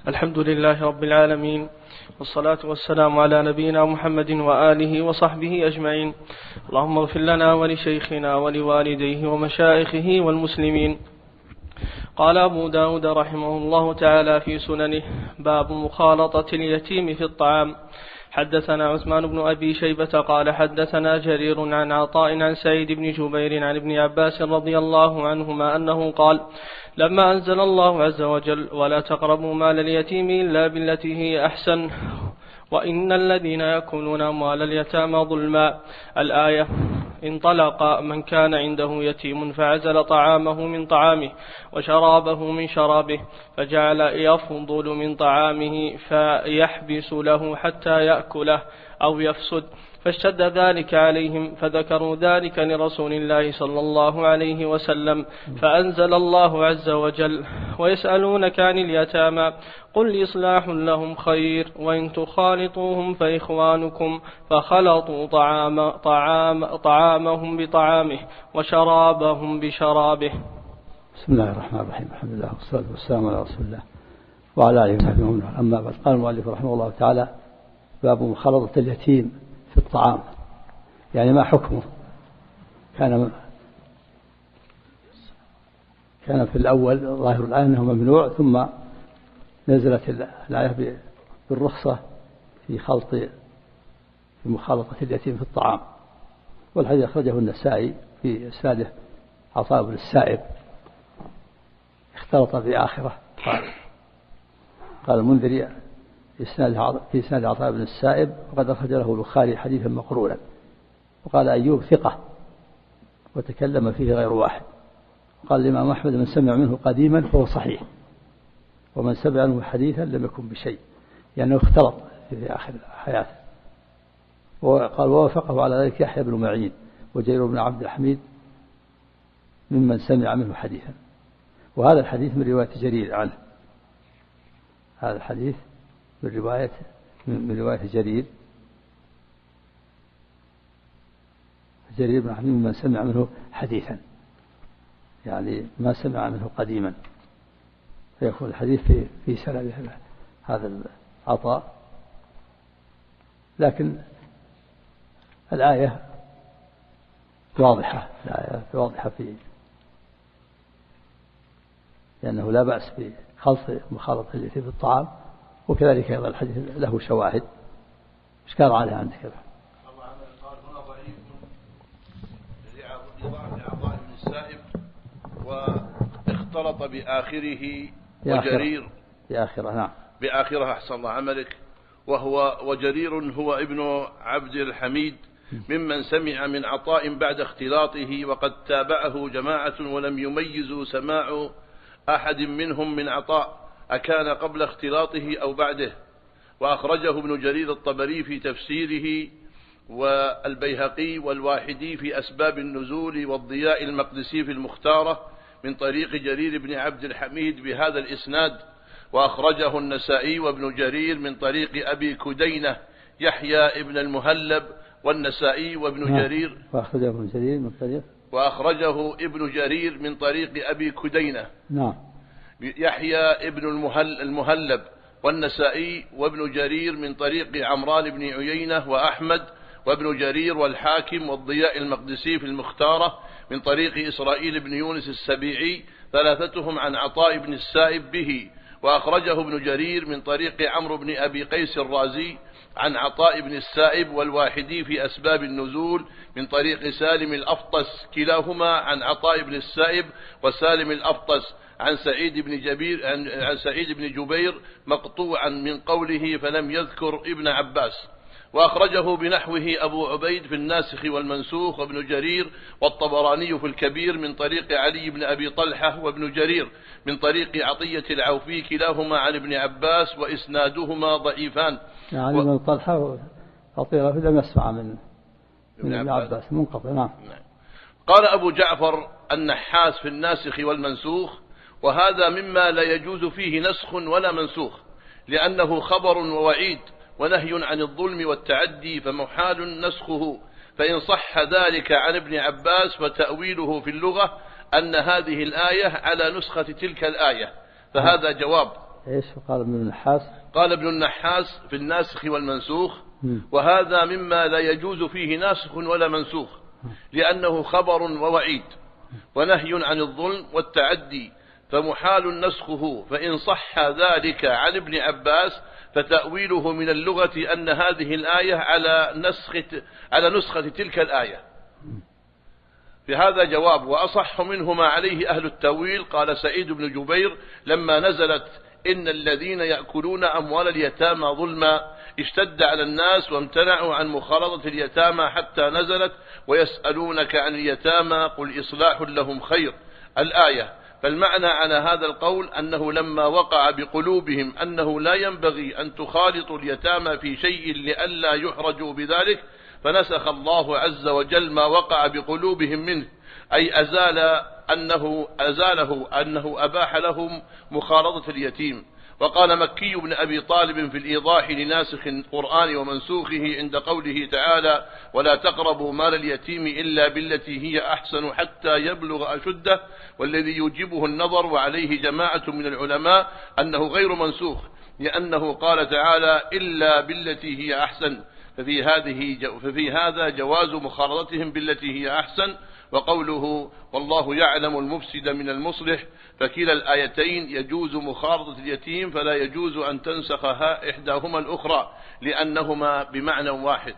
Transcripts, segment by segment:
الحمد لله رب العالمين، والصلاة والسلام على نبينا محمد وآله وصحبه أجمعين. اللهم اغفر لنا ولشيخنا ولوالديه ومشائخه والمسلمين. قال أبو داود رحمه الله تعالى في سننه: باب مخالطة اليتيم في الطعام. حدثنا عثمان بن أبي شيبة قال حدثنا جرير عن عطاء عن سعيد بن جبير عن ابن عباس رضي الله عنهما أنه قال: لما أنزل الله عز وجل: ولا تقربوا مال اليتيم إلا بالتي هي أحسن، وإن الذين يأكلون أموال اليتامى ظلما، الآية، انطلق من كان عنده يتيم فعزل طعامه من طعامه وشرابه من شرابه، فجعل يفضل من طعامه فيحبس له حتى يأكله أو يفسد، فاشتد ذلك عليهم، فذكروا ذلك لرسول الله صلى الله عليه وسلم، فأنزل الله عز وجل: ويسألونك عن اليتامى قل إصلاح لهم خير، وإن تخالطوهم فإخوانكم، فخلطوا طعامهم بطعامه وشرابهم بشرابه. بسم الله الرحمن الرحيم. الحمد لله والصلاة والسلام على رسول الله وعلى آله وصحبه وسلم. أما بعد، قال المؤلف رحمه الله تعالى: باب مخالطة اليتيم في الطعام، يعني ما حكمه؟ كان في الأول ظاهر الآية أنه ممنوع، ثم نزلت الآية بالرخصة في مخالطة اليتيم في الطعام. والحديث أخرجه النسائي في إسناده عطاء بن السائب، اختلط بآخرة. قال المنذري في إسناد عطاء بن السائب: وقد أخرج له البخاري حديثا مقرونا. وقال أيوب ثقة وتكلم فيه غير واحد. قال الإمام أحمد: من سمع منه قديما فهو صحيح، ومن سمع منه حديثا لم يكن بشيء، يعني اختلط في آخر حياته. وقال: ووافقه على ذلك يحيى بن معين وجرير بن عبد الحميد ممن سمع منه حديثا. وهذا الحديث من رواية جرير عنه، هذا الحديث من رواية جرير بن حميد ممن سمع منه حديثا، يعني ما سمع منه قديما، فيكون الحديث في سند هذا العطاء. لكن الآية واضحة في لأنه لا بأس بمخالطة اليتيم في الطعام، وكذلك أيضا الحديث له شواهد. إيش كان عليها عندك؟ قال هنا ضعيف لعطاء بن السائب، واختلط بآخره وجرير بآخرة. نعم، بآخرة. أحسن الله عملك. وجرير هو ابن عبد الحميد ممن سمع من عطاء بعد اختلاطه، وقد تابعه جماعة ولم يميزوا سماع أحد منهم من عطاء أكان قبل اختلاطه أو بعده. وأخرجه ابن جرير الطبري في تفسيره، والبيهقي والواحدي في أسباب النزول، والضياء المقدسي في المختارة من طريق جرير بن عبد الحميد بهذا الإسناد. وأخرجه النسائي وابن جرير من طريق أبي كدينة يحيى ابن المهلب، والنسائي وابن جرير. وأخرجه ابن جرير من طريق أبي كدينة يحيى ابن المهلب، والنسائي وابن جرير من طريق عمران بن عيينة وأحمد وابن جرير والحاكم والضياء المقدسي في المختارة من طريق إسرائيل بن يونس السبيعي، ثلاثتهم عن عطاء بن السائب به. وأخرجه ابن جرير من طريق عمرو بن أبي قيس الرازي عن عطاء بن السائب والواحدي في أسباب النزول من طريق سالم الأفطس، كلاهما عن عطاء بن السائب وسالم الأفطس عن سعيد بن جبير مقطوعا من قوله فلم يذكر ابن عباس. وأخرجه بنحوه أبو عبيد في الناسخ والمنسوخ وابن جرير والطبراني في الكبير من طريق علي بن أبي طلحة وابن جرير من طريق عطية العوفي، كلاهما عن ابن عباس، وإسنادهما ضعيفان. يعني ابن طلحة عطية لم يسمع من ابن عباس، منقطع. نعم. قال أبو جعفر النحاس في الناسخ والمنسوخ: وهذا مما لا يجوز فيه نسخ ولا منسوخ، لأنه خبر ووعيد ونهي عن الظلم والتعدي، فمحال نسخه. فإن صح ذلك عن ابن عباس فتأويله في اللغة أن هذه الآية على نسخة تلك الآية، فهذا جواب. إيش قال ابن النحاس؟ قال ابن النحاس في الناسخ والمنسوخ: وهذا مما لا يجوز فيه ناسخ ولا منسوخ، لأنه خبر ووعيد ونهي عن الظلم والتعدي، فمحال نسخه. فإن صح ذلك عن ابن عباس فتأويله من اللغة أن هذه الآية على نسخة تلك الآية. في هذا جواب، وأصح منه ما عليه أهل التأويل. قال سعيد بن جبير: لما نزلت إن الذين يأكلون أموال اليتامى ظلما اشتد على الناس وامتنعوا عن مخالطة اليتامى حتى نزلت: ويسألونك عن اليتامى قل إصلاح لهم خير، الآية. فالمعنى على هذا القول أنه لما وقع بقلوبهم أنه لا ينبغي أن تخالطوا اليتامى في شيء لئلا يحرجوا بذلك، فنسخ الله عز وجل ما وقع بقلوبهم منه، أي أزاله أنه أباح لهم مخالطة اليتيم. وقال مكي بن أبي طالب في الإيضاح لناسخ القرآن ومنسوخه عند قوله تعالى: ولا تقربوا مال اليتيم إلا بالتي هي أحسن حتى يبلغ أشده، والذي يوجبه النظر وعليه جماعة من العلماء أنه غير منسوخ، لأنه قال تعالى: إلا بالتي هي أحسن، ففي هذا جواز مخالطتهم بالتي هي أحسن. وقوله: والله يعلم المفسد من المصلح، فكلا الآيتين يجوز مخالطة اليتيم، فلا يجوز أن تنسخها إحداهما الأخرى، لأنهما بمعنى واحد.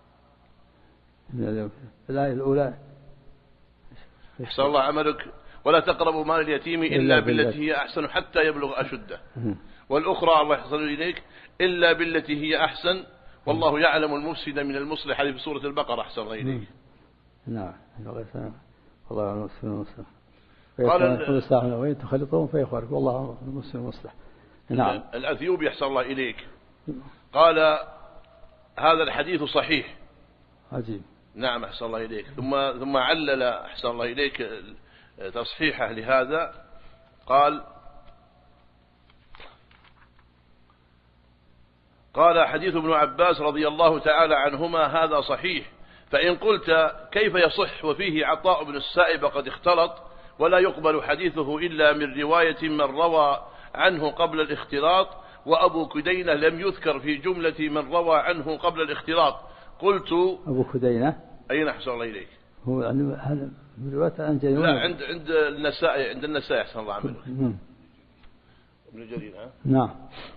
الآية الأولى: أحسن الله عملك: ولا تقربوا مال اليتيم إلا بالتي هي أحسن حتى يبلغ أشده. والأخرى الله يحصل إليك: إلا بالتي هي أحسن والله يعلم المفسد من المصلح، هذه في سورة البقرة. أحسن الله إليك. نعم. والله يعلم المفسد من المصلح. قال الساعة وين تخلطون فيخرج والله المفسد المصلح. نعم. الأثيوبي أحسن الله إليك قال: هذا الحديث صحيح. عجيب. نعم أحسن الله إليك. ثم علل أحسن الله إليك تصحيحه لهذا، قال: حديث ابن عباس رضي الله تعالى عنهما هذا صحيح، فإن قلت كيف يصح وفيه عطاء بن السائب قد اختلط، ولا يقبل حديثه إلا من رواية من روى عنه قبل الاختلاط، وأبو كدينة لم يذكر في جملة من روى عنه قبل الاختلاط. قلت: أبو كدينة أين أحسن الله إليك؟ هو هذا من رواية لا، عند النسائي. عند النسائي أحسن الله عمله. ابن جرير. نعم.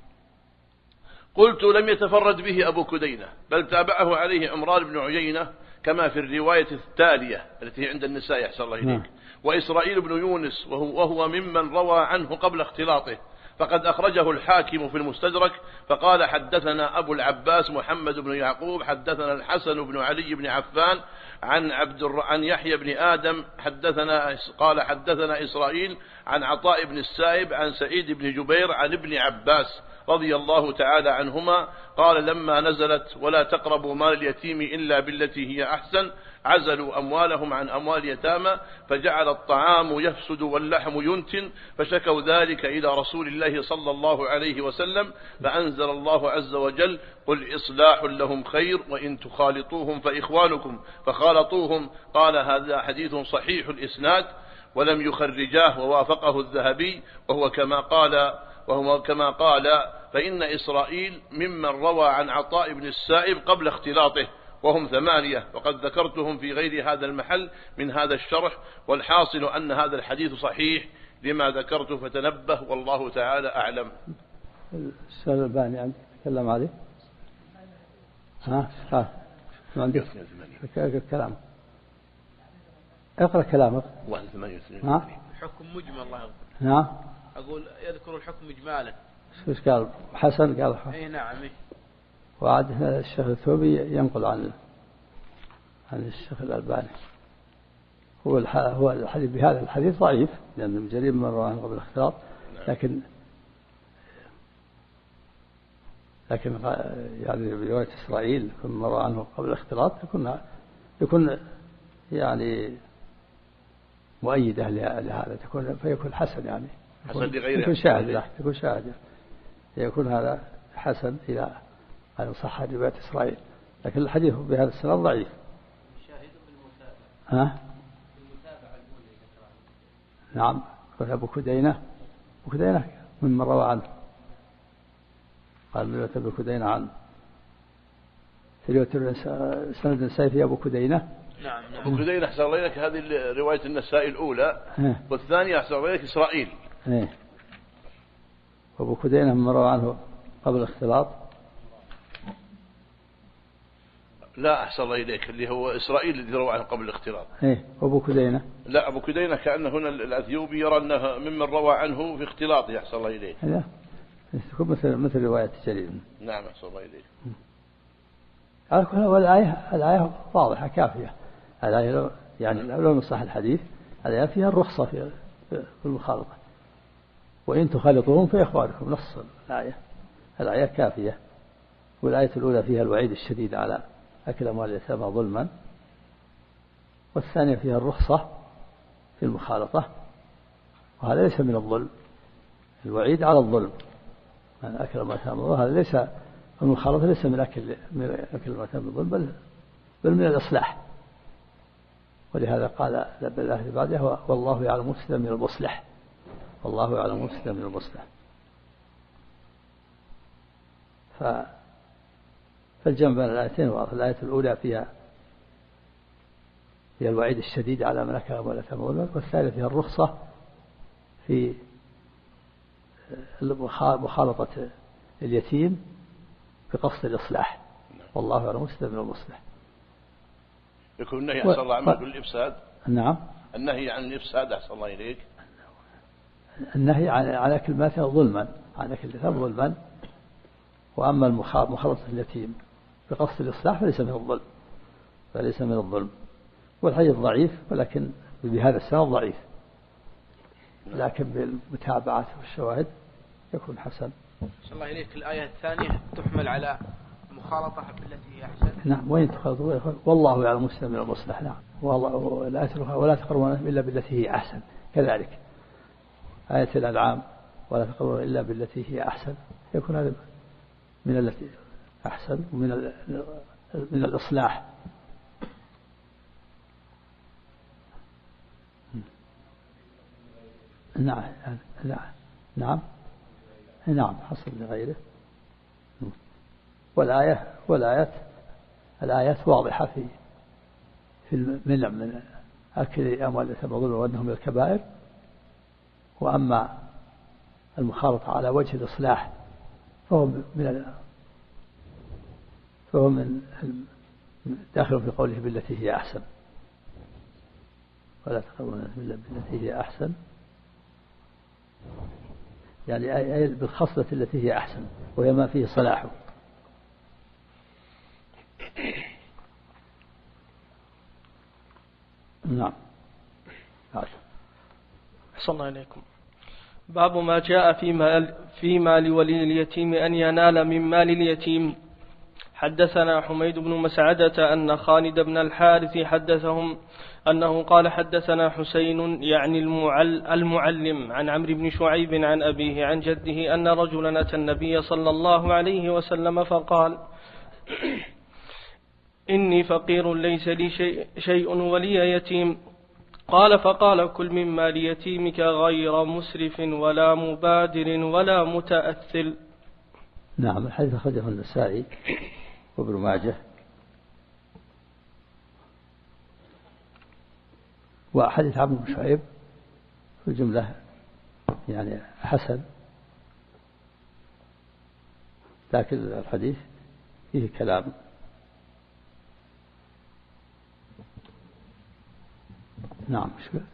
قلت: لم يتفرد به أبو كدينة، بل تابعه عليه عمران بن عيينة كما في الرواية التالية التي عند النساء أحسن الله إليك، وإسرائيل بن يونس وهو ممن روى عنه قبل اختلاطه، فقد أخرجه الحاكم في المستدرك فقال: حدثنا أبو العباس محمد بن يعقوب حدثنا الحسن بن علي بن عفان عن يحيى بن آدم قال: حدثنا إسرائيل عن عطاء بن السائب عن سعيد بن جبير عن ابن عباس رضي الله تعالى عنهما قال: لما نزلت ولا تقربوا مال اليتيم إلا بالتي هي أحسن عزلوا أموالهم عن أموال اليتامى، فجعل الطعام يفسد واللحم ينتن، فشكوا ذلك إلى رسول الله صلى الله عليه وسلم، فأنزل الله عز وجل: قل إصلاح لهم خير وإن تخالطوهم فإخوانكم، فخالطوهم. قال: هذا حديث صحيح الإسناد ولم يخرجاه، ووافقه الذهبي، وهو كما قال فإن إسرائيل ممن روى عن عطاء بن السائب قبل اختلاطه، وهم 8، وقد ذكرتهم في غير هذا المحل من هذا الشرح. والحاصل أن هذا الحديث صحيح لما ذكرت، فتنبه والله تعالى أعلم. السؤال الباني عندك تكلم عليه؟ ما عندك كلام؟ اقرأ كلامك. 81. حكم مجمل. الله نعم. أقول يذكر الحكم إجمالا. ايش قال؟ حسن قال حسن. اي نعم. وعاد الشيخ الثوبي ينقل عن الشيخ الألباني. هو الحديث بهذا الحديث ضعيف لأن ابن جرير من رواه قبل الاختلاط، لكن يعني برواية إسرائيل من روى عنه قبل الاختلاط يكون يعني مؤيدة لهذا، فيكون حسن، يعني يكون شاهد يكون هذا حسن إلى أن صح رواية إسرائيل، لكن الحديث بهذا السند ضعيف. شاهد بالمتابعة. بالمتابعة الأولى. نعم. أبو كدينة ممن روى عنه. قال رواية ابن كدينة عن في رواية سند النسائي أبو كدينة. نعم. أبو كدينة أحسن الله إليك هذه رواية النسائي الأولى، والثانية أحسن الله إليك إسرائيل. وأبو كدينة من روى عنه قبل الاختلاط. لا أحسن الله إليك اللي هو إسرائيل الذي روى عنه قبل الاختلاط. وأبو كدينة لا، أبو كدينة كأن هنا الأثيوبي يرى أنه ممن روى عنه في اختلاطه أحسن الله إليك. لا تكون مثل رواية جرير. نعم أحسن الله إليك. الآية واضحة كافية. الآية يعني لو نصح الحديث الآية فيها الرخصة في المخالطة، وإن تخالطوهم فإخوانكم، نص الآية كافية. والآية الأولى فيها الوعيد الشديد على أكل أموال اليتامى ظلما، والثانية فيها الرخصة في المخالطة، وهذا ليس من الظلم. الوعيد على الظلم من أكل أموال اليتامى ظلما، هذا ليس المخالطة، ليس من أكل أموال اليتامى ظلما، بل من الإصلاح. ولهذا قال بالآية بعدها والله يعلم المفسد من المصلح، والله يعلم المفسد من المصلح. فالجمع بين الآيتين واضح. الآية الأولى فيها الوعيد الشديد على من أكل أموال اليتامى ظلما، والثانية فيها الرخصة في مخالطة اليتيم بقصد الإصلاح، والله يعلم المفسد من المصلح. يكون النهي أحسن الله عنك الإفساد. نعم. النهي عن الإفساد أحسن الله إليك. النهي عن أكل المال ظلما، عن أكل اليتامى ظلما. وأما مخالطة اليتيم بقصد الإصلاح فليس من الظلم. والحديث ضعيف، ولكن بهذا السند ضعيف، لكن بالمتابعات والشواهد يكون حسن. صلى الله إليك. الآية الثانية تحمل على مخالطة بالتي هي أحسن. نعم. وإن تخالطوا والله يعلم المفسد من المصلح. نعم. ولا تقربون إلا بالتي هي أحسن، كذلك آية الأنعام ولا تقربون إلا بالتي هي أحسن، يكون هذا من التي أحسن من الإصلاح. نعم. نعم حصل لغيره. الآيات واضحة في المنع من أكل أموال اليتامى ظلما وأنهم من الكبائر. وأما المخالطة على وجه الإصلاح فهو من داخل في قوله بالتي هي أحسن، ولا تقربون إلا بالتي هي أحسن، يعني بالخصلة التي هي أحسن وهي ما فيه صلاحه. نعم. أحسن الله إليكم. باب ما جاء فيما لولي اليتيم أن ينال من مال اليتيم. حدثنا حميد بن مسعدة أن خالد بن الحارث حدثهم أنه قال حدثنا حسين يعني المعلم عن عمرو بن شعيب عن أبيه عن جده أن رجلا أتى النبي صلى الله عليه وسلم فقال إني فقير ليس لي شيء ولي يتيم. قال فقال كل من مال يتيمك غير مسرف ولا مبادر ولا متأثل. نعم. الحديث أخرجه النسائي وابن ماجه. وحديث عمرو بن شعيب في الجملة يعني حسن، لكن الحديث فيه كلام. نعم.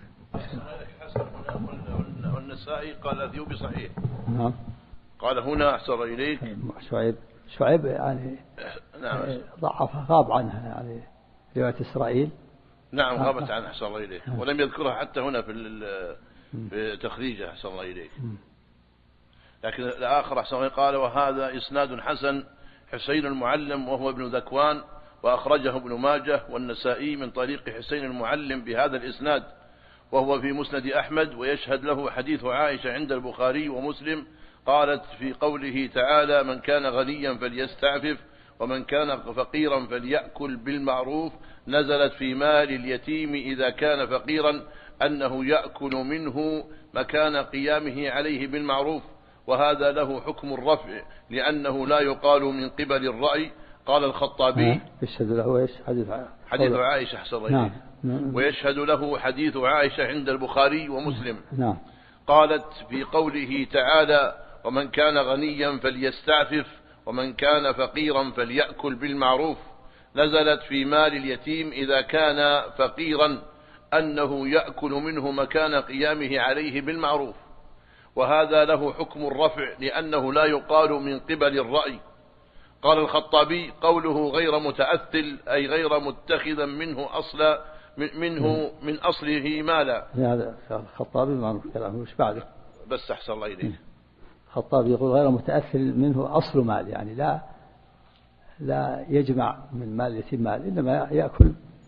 والنسائي قال الأثيوبي صحيح. نعم. قال هنا أحسن إليك شعيب يعني نعم ضعف، غاب عنها يعني رواية إسرائيل. نعم غابت عنها أحسن الله إليك، ولم يذكرها حتى هنا في تخريجه أحسن الله إليك. لكن الآخر أحسن الله قال وهذا إسناد حسن حسين المعلم وهو ابن ذكوان، وأخرجه ابن ماجه والنسائي من طريق حسين المعلم بهذا الإسناد، وهو في مسند أحمد، ويشهد له حديث عائشة عند البخاري ومسلم قالت في قوله تعالى من كان غنيا فليستعفف ومن كان فقيرا فليأكل بالمعروف، نزلت في مال اليتيم إذا كان فقيرا أنه يأكل منه مكان قيامه عليه بالمعروف، وهذا له حكم الرفع لأنه لا يقال من قبل الرأي. قال الخطابي يشهد له إيش؟ حديث عائشة حسن الله. نعم. ويشهد له حديث عائشة عند البخاري ومسلم. نعم. قالت في قوله تعالى: ومن كان غنيا فليستعفف ومن كان فقيرا فليأكل بالمعروف، نزلت في مال اليتيم إذا كان فقيرا أنه يأكل منه مكان قيامه عليه بالمعروف، وهذا له حكم الرفع لأنه لا يقال من قبل الرأي. قال الخطابي: قوله غير متأثل أي غير متخذا منه من أصله مالا. هذا الخطابي معروف كلامه. وش بعده؟ بس أحسن الله إليك. الخطابي يقول غير متأثل منه أصل مال، يعني لا يجمع من مال اليتيم مال، إنما يأكل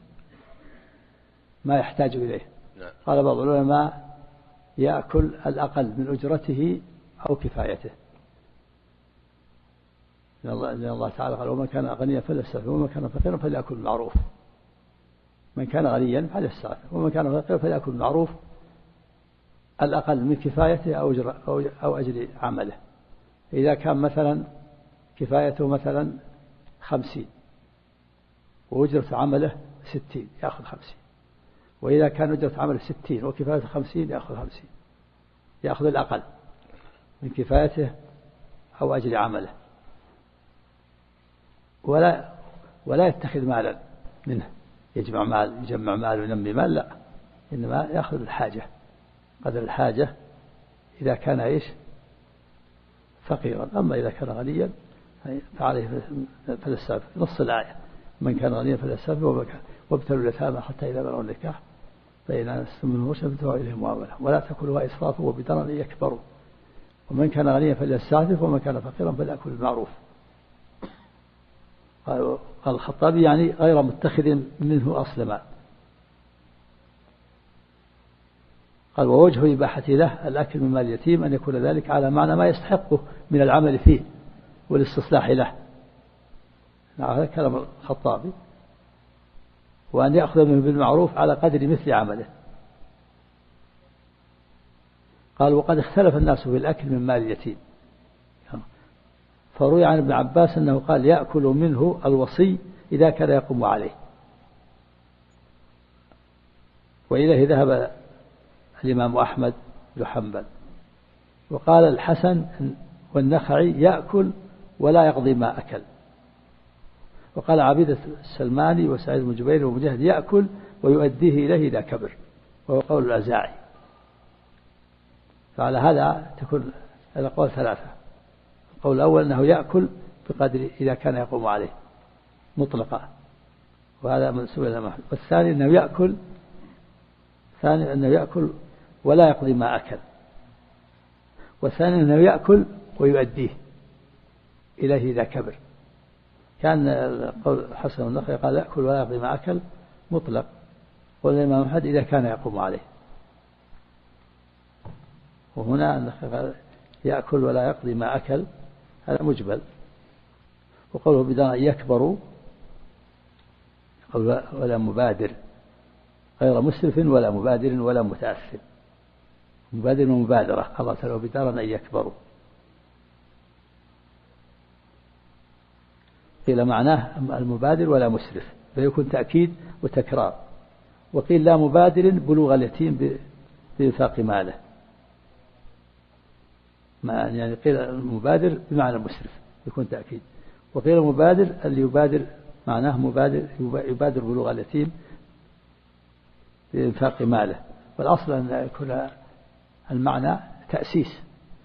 ما يحتاج إليه. قال بعض العلماء: يأكل الأقل من أجرته أو كفايته، لأن الله تعالى قال: ومن كان غنيا فليستعفف ومن كان فقيرا فليأكل بالمعروف. من كان غنيا فليستعفف ومن كان فقيرا فليأكل بالمعروف، الأقل من كفايته أو أجر عمله. إذا كان مثلا كفايته مثلا 50 وأجرة عمله 60 يأخذ 50، وإذا كان أجرة عمله 60 وكفايته 50 يأخذ 50، يأخذ الأقل من كفايته أو أجر عمله، ولا يتخذ مالا منه، يجمع مال وينمي مال، لا، إنما يأخذ الحاجة قدر الحاجة إذا كان فقيرا. أما إذا كان غنيا فعليه فليستعفف، نص الآية: من كان غنيا فليستعفف وابتلوا اليتامى حتى إذا بلغوا النكاح فإن آنستم منهم رشدا فادفعوا إليهم أموالهم ولا تأكلوها إسرافا وبدارا أن يكبروا ومن كان غنيا فليستعفف ومن كان فقيرا فليأكل بالمعروف. قال الخطابي يعني غير متخذ منه أصل مال. قال: ووجه إباحته له الأكل من مال اليتيم أن يكون ذلك على معنى ما يستحقه من العمل فيه والاستصلاح له. هذا كلام الخطابي. وأن يأخذ منه بالمعروف على قدر مثل عمله. قال: وقد اختلف الناس في الأكل من مال اليتيم، فروي عن ابن عباس أنه قال: يأكل منه الوصي إذا كان يقوم عليه. وإليه ذهب الإمام أحمد بن حنبل. وقال الحسن والنخعي: يأكل ولا يقضي ما أكل. وقال عبيدة السلماني وسعيد بن جبير ومجاهد: يأكل ويؤديه إليه إذا كبر، وهو قول الأوزاعي. فعلى هذا تكون الأقوال ثلاثة: القول الأول أنه يأكل بقدر إذا كان يقوم عليه مطلقا، وهذا منسوب إلى الإمام أحمد. والثاني أنه يأكل ولا يقضي ما أكل. والثاني أنه يأكل ويؤديه إليه إذا كبر. كان قول حسن النخعي قال: يأكل ولا يقضي ما أكل مطلق، والإمام أحمد إذا كان يقوم عليه. وهنا النخعي قال: يأكل ولا يقضي ما أكل، هذا مجبل. وقوله بدون أن يكبروا ولا مبادر، غير مسرف ولا مبادر ولا متأثر. مبادر ومبادرة، الله تعالى بدارا أن يكبروا. قيل معناه المبادر ولا مسرف فيكون تأكيد وتكرار، وقيل لا مبادر بلوغ اليتيم بإنفاق ماله، يعني قيل المبادر بمعنى المسرف يكون تأكيد، وقيل المبادر اللي يبادر معناه يبادر بلوغ اليتيم بإنفاق ماله. والأصل أن يكون المعنى تأسيس.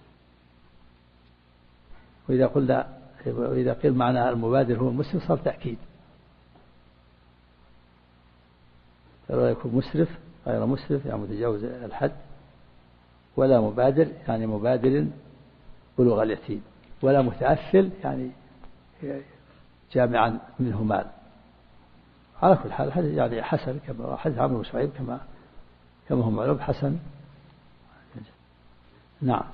وإذا قيل معنى المبادر هو المسرف صار تأكيد. فلا يكون مسرف غير مسرف يعني متجاوز الحد، ولا مبادر يعني مبادر بلوغ اليتيم، ولا متأثل يعني جامعا منه مال. على كل حال يعني حسن، كما حديث عمرو بن شعيب كما هو معلوم حسن. نعم.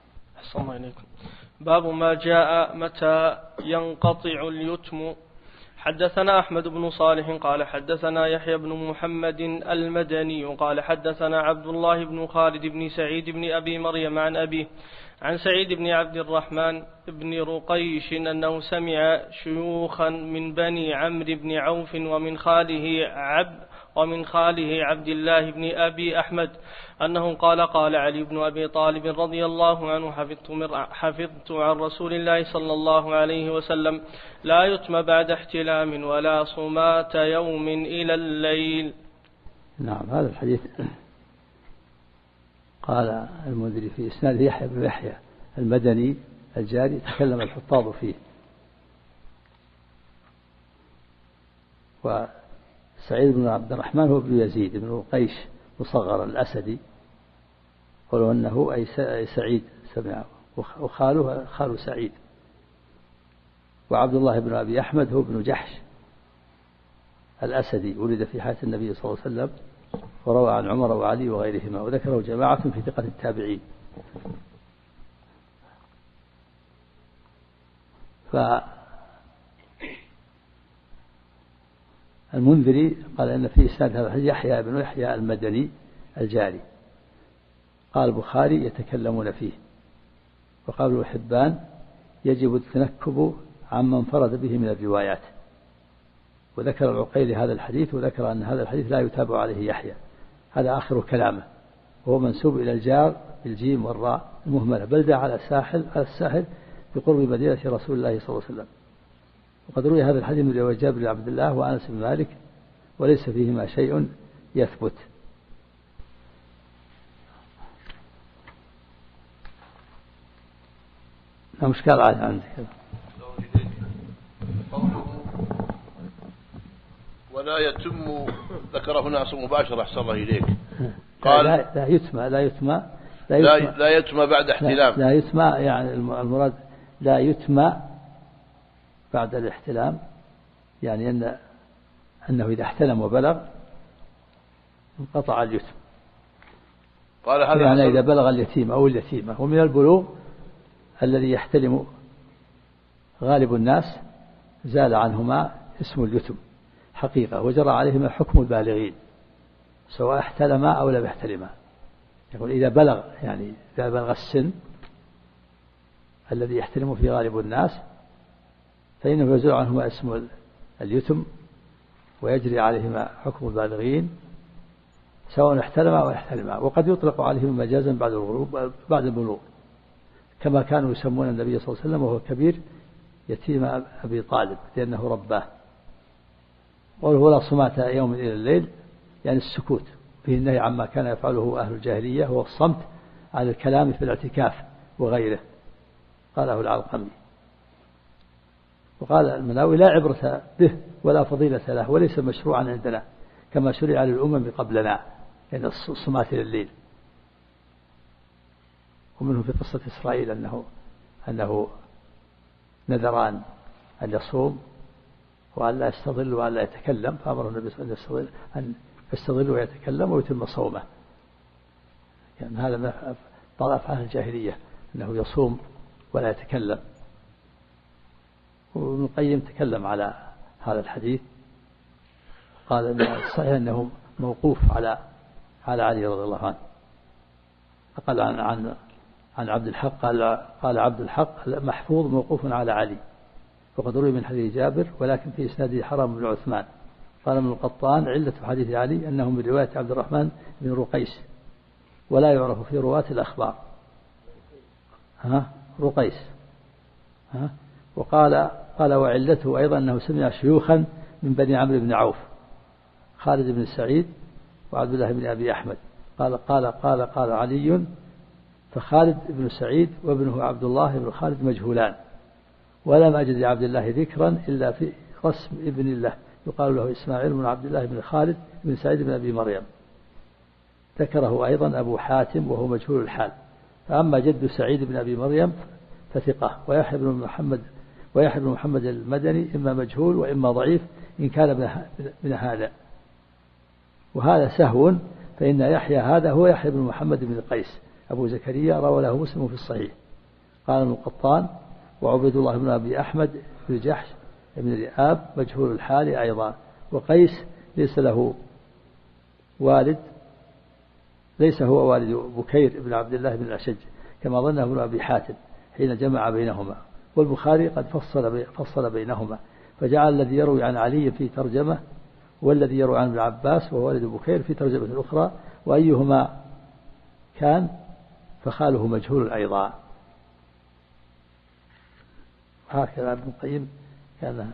أحسن الله إليكم. باب ما جاء متى ينقطع اليتم. حدثنا أحمد بن صالح قال حدثنا يحيى بن محمد المدني قال حدثنا عبد الله بن خالد بن سعيد بن أبي مريم عن أبيه عن سعيد بن عبد الرحمن بن رقيش أنه سمع شيوخا من بني عمرو بن عوف ومن خاله عبد الله بن أبي أحمد أنه قال علي بن أبي طالب رضي الله عنه حفظت عن رسول الله صلى الله عليه وسلم لا يتم بعد احتلام ولا صمات يوم إلى الليل. نعم، هذا الحديث قال المنذري في إسناد يحيى بن يحيى المدني الجاري تكلم الحفاظ فيه. وسعيد بن عبد الرحمن هو ابن يزيد بن رقيش مصغر الأسدي، ولو أنه أي سعيد سمعه، وخاله خال سعيد. وعبد الله بن أبي أحمد هو ابن جحش الأسدي، ولد في حياة النبي صلى الله عليه وسلم، وروى عن عمر وعلي وغيرهما، وذكره جماعة في ثقة التابعين. فالمنذري قال إن في إسناد هذا يحيى بن يحيى المدني الجاري. قال البخاري يتكلمون فيه، وقال ابن حبان يجب التنكب عمن انفرد به من الروايات. وذكر العقيلي هذا الحديث، وذكر أن هذا الحديث لا يتابع عليه يحيى. هذا آخر كلامه، وهو منسوب إلى الجار بالجيم والراء المهملة، بلدة على الساحل بقرب مدينة رسول الله صلى الله عليه وسلم. وقد روي هذا الحديث من رواية جابر بن عبد الله وأنس بن مالك، وليس فيهما شيء يثبت. مشكلة عندك ولا يتم، ذكر هنا أصل مباشرة أحسن الله إليك. قال لا يتم بعد احتلام. لا يتم، يعني المراد لا يتم بعد الاحتلام، يعني أنه إذا احتلم وبلغ انقطع اليتم. قال هذا يعني إذا بلغ اليتيم أو اليتيمة. ومن البلوغ الذي يحتلم غالب الناس زال عنهما اسم اليتم حقيقة، وجرى عليهما حكم البالغين سواء احتلما أو لم يحتلما. يقول إذا بلغ، يعني إذا بلغ السن الذي يحتلم في غالب الناس فإنه يزول عنهما اسم اليتم ويجري عليهما حكم البالغين سواء احتلما أو احتلما. وقد يطلق عليهما مجازا بعد البلوغ، كما كانوا يسمون النبي صلى الله عليه وسلم وهو كبير يتيم أبي طالب لأنه رباه. ولا صمات يوم إلى الليل، يعني السكوت، فيه النهي عما كان يفعله أهل الجاهلية، هو الصمت على الكلام في الاعتكاف وغيره، قاله العلقمي. وقال المناوي لا عبرة به ولا فضيلة له، وليس مشروعا عندنا كما شرع للأمم قبلنا، يعني الصمات إلى الليل. ومنه في قصة إسرائيل أنه نذران أن يصوم وأن لا يستظل وأن لا يتكلم، فأمر النبي صلى الله عليه وسلم أن يستظل ويتكلم ويتم صومه. يعني هذا من أفعال الجاهلية، أنه يصوم ولا يتكلم. وابن القيم تكلم على هذا الحديث، قال إن الصحيح أنه موقوف على علي رضي الله عنه. قال عن عبد الحق، قال عبد الحق محفوظ موقوف على علي، وقد روي من حديث جابر ولكن في إسناده حرام بن عثمان. قال ابن القطان علة حديث علي أنه من رواية عبد الرحمن بن رقيس، ولا يعرف في رواة الأخبار رقيس. وقال وعلته أيضا أنه سمع شيوخا من بني عمرو بن عوف، خالد بن سعيد وعبد الله بن أبي أحمد. قال علي فخالد بن سعيد وابنه عبد الله بن خالد مجهولان، ولم أجد لعبد الله ذكرا إلا في رسم ابن الله يقال له إسماعيل بن عبد الله بن خالد بن سعيد بن أبي مريم، ذكره أيضا أبو حاتم وهو مجهول الحال. فأما جد سعيد بن أبي مريم فثقة، ويحيى بن محمد المدني إما مجهول وإما ضعيف إن كان من هذا، وهذا سهو، فإن يحيى هذا هو يحيى بن محمد بن قيس أبو زكريا، روى له مسلم في الصحيح. قال ابن القطان وعبيد الله بن أبي أحمد بن جحش بن ذئاب مجهول الحال أيضا. وقيس ليس له والد، ليس هو والد بكير بن عبد الله بن الأشج كما ظنه ابن أبي حاتم حين جمع بينهما، والبخاري قد فصل بينهما، فجعل الذي يروي عن علي في ترجمة والذي يروي عن ابن عباس وهو والد بكير في ترجمة أخرى، وأيهما كان فخاله مجهول أيضا. هكذا ابن القيم كان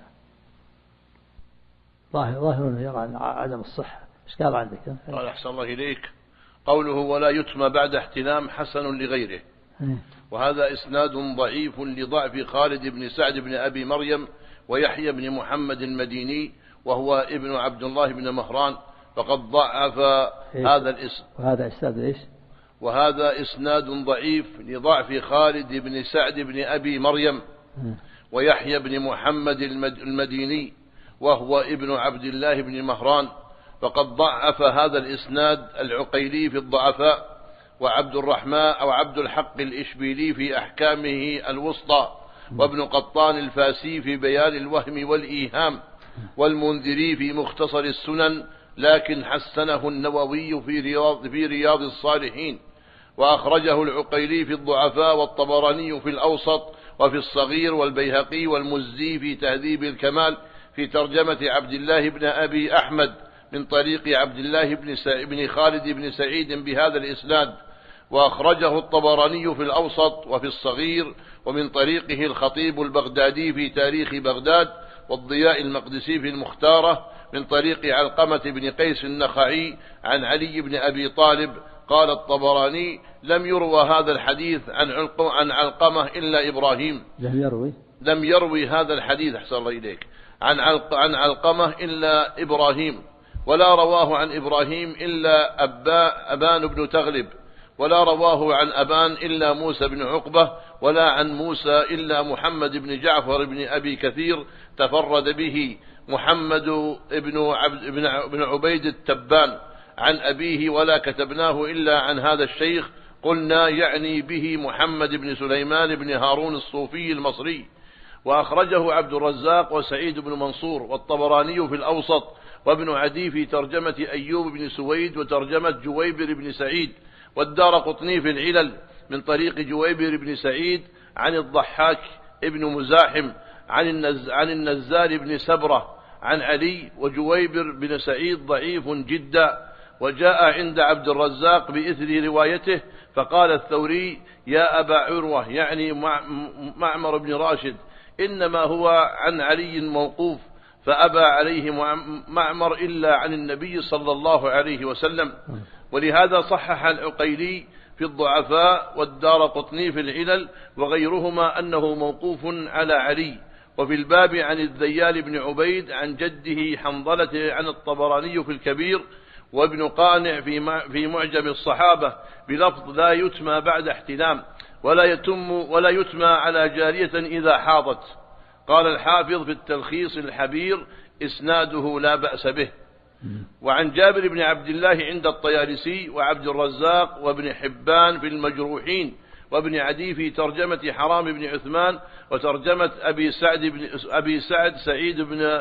ظاهر يرى عن عدم الصحة. ايش قال عندك؟ قال أحسن الله إليك قوله ولا يتم بعد احتلام حسن لغيره، وهذا إسناد ضعيف لضعف خالد بن سعد بن أبي مريم ويحيى بن محمد المديني وهو ابن عبد الله بن مهران، فقد ضعف هذا الاسم. وهذا إسناد إيش؟ وهذا إسناد ضعيف لضعف خالد بن سعد بن أبي مريم ويحيى بن محمد المديني وهو ابن عبد الله بن مهران، فقد ضعف هذا الإسناد العقيلي في الضعفاء، وعبد الرحمن أو عبد الحق الإشبيلي في أحكامه الوسطى، وابن قطان الفاسي في بيان الوهم والإيهام، والمنذري في مختصر السنن، لكن حسنه النووي في رياض الصالحين. وأخرجه العقيلي في الضعفاء، والطبراني في الأوسط وفي الصغير، والبيهقي والمزي في تهذيب الكمال في ترجمة عبد الله بن أبي أحمد من طريق عبد الله بن خالد بن سعيد بهذا الإسناد. وأخرجه الطبراني في الأوسط وفي الصغير، ومن طريقه الخطيب البغدادي في تاريخ بغداد، والضياء المقدسي في المختارة من طريق علقمة بن قيس النخعي عن علي بن أبي طالب. قال الطبراني لم يروى هذا الحديث عن علقمة إلا إبراهيم. لم يروي هذا الحديث أحسن الله إليك عن علقمة إلا إبراهيم، ولا رواه عن إبراهيم إلا أبان بن تغلب، ولا رواه عن أبان إلا موسى بن عقبة، ولا عن موسى إلا محمد بن جعفر بن أبي كثير تفرد به محمد بن عبيد التبان عن أبيه، ولا كتبناه إلا عن هذا الشيخ. قلنا يعني به محمد بن سليمان بن هارون الصوفي المصري. وأخرجه عبد الرزاق وسعيد بن منصور، والطبراني في الأوسط، وابن عدي في ترجمة أيوب بن سويد وترجمة جويبر بن سعيد، والدارقطني في العلل من طريق جويبر بن سعيد عن الضحاك ابن مزاحم عن النزار بن سبرة عن علي. وجويبر بن سعيد ضعيف جدا، وجاء عند عبد الرزاق بإثر روايته، فقال الثوري يا أبا عروة يعني معمر بن راشد إنما هو عن علي موقوف، فأبى عليه معمر إلا عن النبي صلى الله عليه وسلم. ولهذا صحح العقيلي في الضعفاء والدارقطني في العلل وغيرهما أنه موقوف على علي. وفي الباب عن الذيال بن عبيد عن جده حنظلة عن الطبراني في الكبير، وابن قانع في معجم الصحابة بلفظ لا يتمى بعد احتلام، ولا يتمى على جارية إذا حاضت. قال الحافظ في التلخيص الحبير إسناده لا بأس به. وعن جابر بن عبد الله عند الطيالسي وعبد الرزاق وابن حبان في المجروحين، وابن عدي في ترجمة حرام بن عثمان، وترجمة أبي سعد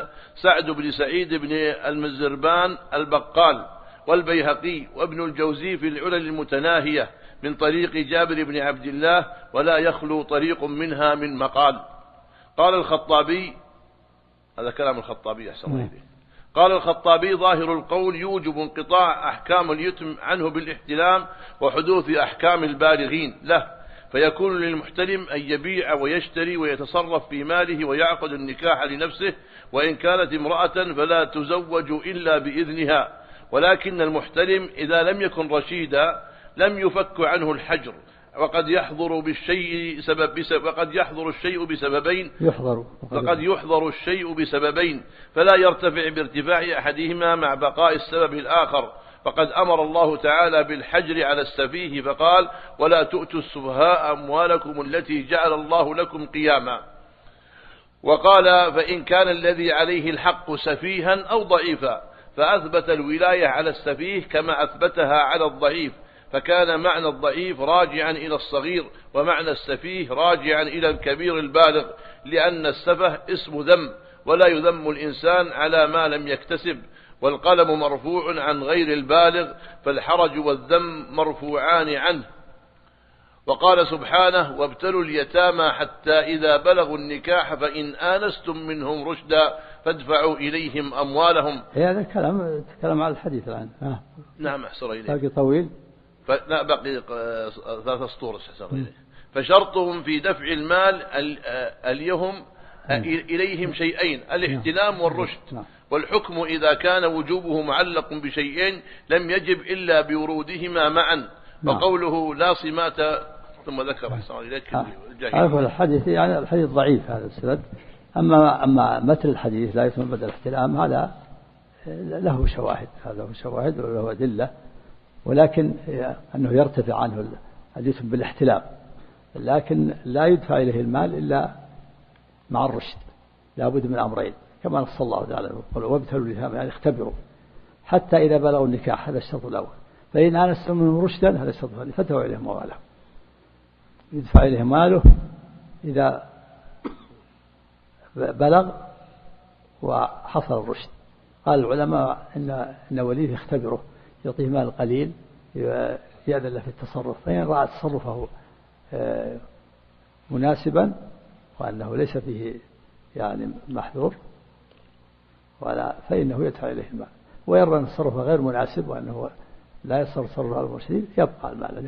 بن سعيد بن المزربان البقال، والبيهقي وابن الجوزي في العلل المتناهية من طريق جابر بن عبد الله، ولا يخلو طريق منها من مقال. قال الخطابي، هذا كلام الخطابي أحسن الله إليه، قال الخطابي ظاهر القول يوجب انقطاع أحكام اليتم عنه بالاحتلام وحدوث أحكام البالغين له، فيكون للمحتلم أن يبيع ويشتري ويتصرف في ماله ويعقد النكاح لنفسه، وإن كانت امرأة فلا تزوج إلا بإذنها. ولكن المحتلم إذا لم يكن رشيدا لم يفك عنه الحجر، وقد يحضر الشيء بسببين، فلا يرتفع بارتفاع أحدهما مع بقاء السبب الآخر. فقد أمر الله تعالى بالحجر على السفيه فقال ولا تؤتوا السفهاء أموالكم التي جعل الله لكم قياما. وقال فإن كان الذي عليه الحق سفيها أو ضعيفا فأثبت الولاية على السفيه كما أثبتها على الضعيف، فكان معنى الضعيف راجعا إلى الصغير، ومعنى السفيه راجعا إلى الكبير البالغ، لأن السفه اسم ذم ولا يذم الإنسان على ما لم يكتسب، والقلم مرفوع عن غير البالغ، فالحرج والذم مرفوعان عنه. وقال سبحانه: وابتلوا اليتامى حتى إذا بلغوا النكاح فإن آنستم منهم رشدا فادفعوا إليهم أموالهم. هذا كلام على الحديث الآن. نعم أحسن إليه. باقي طويل. لا بقي 3 سطور أحسن إليه. فشرطهم في دفع المال إليهم شيئين: الاحتلام والرشد. والحكم إذا كان وجوبه معلق بشيئين لم يجب إلا بورودهما معا. وقوله لا صمات ثم ذكر أحسن إليك الجاهلية. الحديث يعني الحديث ضعيف هذا السند. أما مثل الحديث لا يتم بدل الاحتلام هذا له شواهد، وله أدلة، ولكن أنه يرتفع عنه الإثم بالاحتلام، لكن لا يدفع إليه المال إلا مع الرشد، لا بد من أمرين كما نص الله تعالى: وابتلوا اليتامى يعني اختبروا حتى إذا بلغوا النكاح، هذا الشرط الأول. فإن آنستم منهم رشدا، هذا الشرط الثاني، فادفعوا إليهم أموالهم، يدفع إليه ماله إذا بلغ وحصل الرشد. قال العلماء إن وليه يختبره، يعطيه مال قليل يأذن له في التصرف، فإن رأى تصرفه مناسبا وأنه ليس فيه يعني محذور فإنه يدفع إليه المال. ويرى أن تصرفه غير مناسب وأنه لا يصرف تصرف على المرشدين، يبقى المال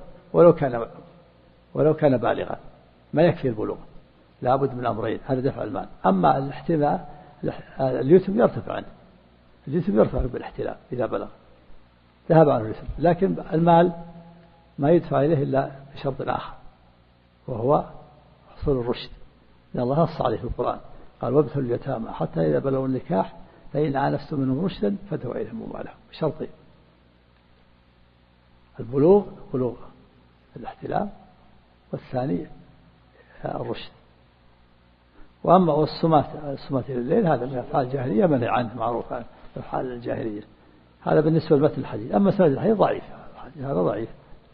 ولو كان بالغا، ما يكفي البلوغ، لا بد من أمرين، هذا دفع المال. أما الاحتلال اليتم يرتفع عنه، اليتم يرتفع بالاحتلال إذا بلغ، ذهب عنه اليتم، لكن المال ما يدفع إليه إلا بشرط آخر، وهو حصول الرشد، لأن الله نص عليه في القرآن، قال: وابتلوا اليتامى حتى إذا بلغوا النكاح فإن آنستم منهم رشدا فادفعوا إليهم أموالهم، بشرطين: البلوغ الاحتلال، والثاني الرشد. وأما والصمات إلى الليل هذا من أفعال الجاهلية منع عنه، معروف عن أفعال الجاهلية. هذا بالنسبة لمثل الحديث. أما سند الحديث ضعيف، هذا ضعيف.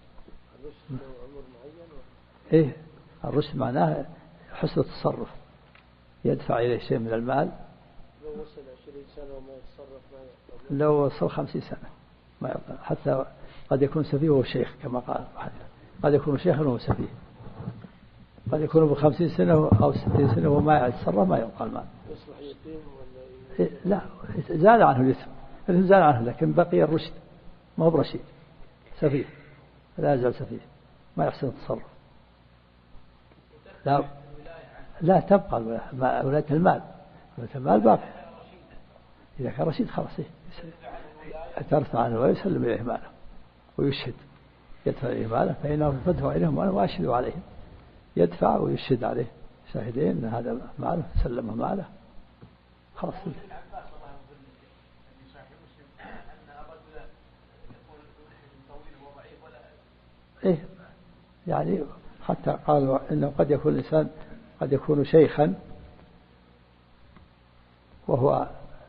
إيه الرشد معناه حسن التصرف، يدفع إليه شيء من المال. لو وصل 20 سنة وما يتصرف لو وصل 50 سنة ما يقبل، حتى قد يكون سفيه وهو شيخ كما قال، قد يكون شيخا وهو سفيه، قد يكون ب50 سنة أو 60 سنة وما يتصرف ما يبقى المال. يصلح يتيم ولا لا، زال عنه الإثم، زال عنه، لكن بقي الرشد، ما هو برشيد، سفيه، لا يزال سفيه، ما يحسن التصرف. لا تبقى ولاية المال، ولاية المال باقي. إذا كان رشيد خلاص ترفع عنه ويسلم إليه ماله ويشهد، يدفع إليه ماله، فإنه تدفع إليهم ماله وأشهدوا عليه، يدفع ويشهد عليه شاهدين أن هذا ماله، سلمه ماله، خلاص. إيه يعني حتى قالوا إنه قد يكون الإنسان قد يكون شيخا وهو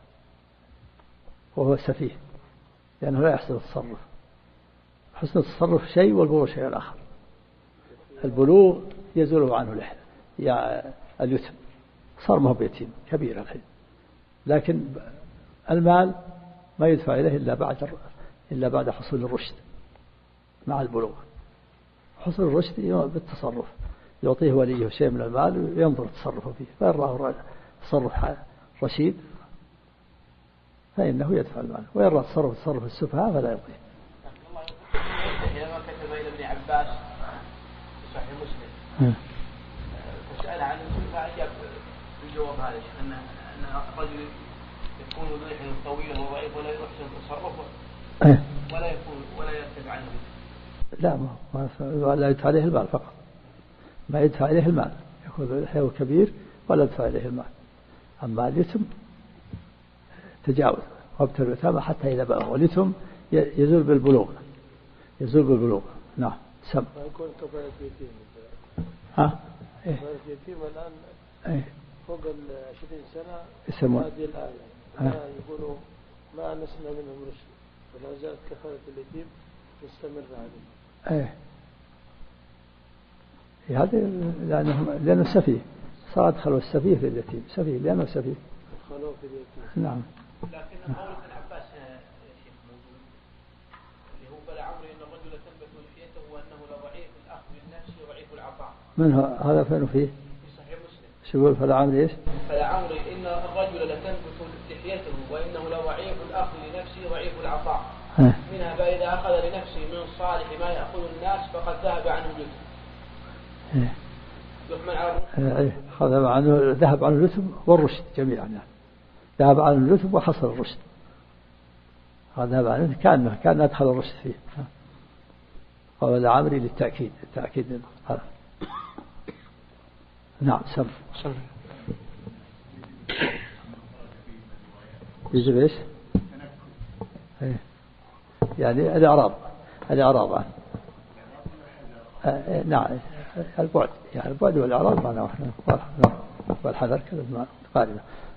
سفيه، لأنه لا يحسن التصرف. حسن التصرف شيء والبلوغ شيء آخر. البلوغ يزول عنه اليتم، صار ما هو بيتيم كبير الحين، لكن المال ما يدفع إليه إلا بعد حصول الرشد مع البلوغ. حصول الرشد بالتصرف، يعطيه وليه شيء من المال وينظر تصرفه فيه، فإن رأى تصرف رشيد فإنه يدفع المال، وإن رأى تصرف السفهاء فلا يعطيه. حينما كتب إلى ابن عباس في صحيح مسلم فسأل عن السفهاء، أجاب بالجواب هذا أن الرجل يكون ذو لحية طويلا وضعيف ولا يحسن تصرفه ولا يرتفع عنه. لا، لا يدفع عليه المال فقط، ما يدفع عليه المال، يكون ذو لحية كبير ولا يدفع عليه المال. أما اليتم تجاوز، وابتلوا اليتامى حتى إذا بلغوا، واليتم يزول بالبلوغ، نعم. سم يكون كفالة يتيم. كفالة يتيم الآن فوق 20 سنة يسمون هذه الآية يقولوا ما أنسنا منهم رشد، ولا زالت كفالة اليتيم تستمر عليه. هذا لأنه سفيه، النصارى أدخلوا السفيه في اليتيم، سفيه لأنه سفيه. أدخلوه في اليتيم. نعم. لكن قول ابن عباس يا شيخ موجود، اللي هو فلا عمري إن الرجل تنبت لحيته وأنه لضعيف الأخذ بالنفس وضعيف العطاء. من هذا فين فيه؟ في صحيح مسلم. شو يقول فلا عمري إيش؟ فلا عمري إن الرجل لتنبت لحيته وإنه لضعيف الأخذ لنفسه ضعيف العطاء. منها فإذا أخذ لنفسه من الصالح ما يأخذ الناس فقد ذهب عنه الجثم. هذا عنه ذهب عنه اللثم والرشد جميعا، يعني ذهب عنه اللثم وحصل الرشد. هذا ذهب عنه كان أدخل الرشد فيه. قال العامري للتأكيد، التأكيد هذا. نعم سم يجب إيش؟ يعني الإعراض عنه. نعم البعد، يعني البعد والإعراض معناه واحد، والحذر كذا معناه قاربة.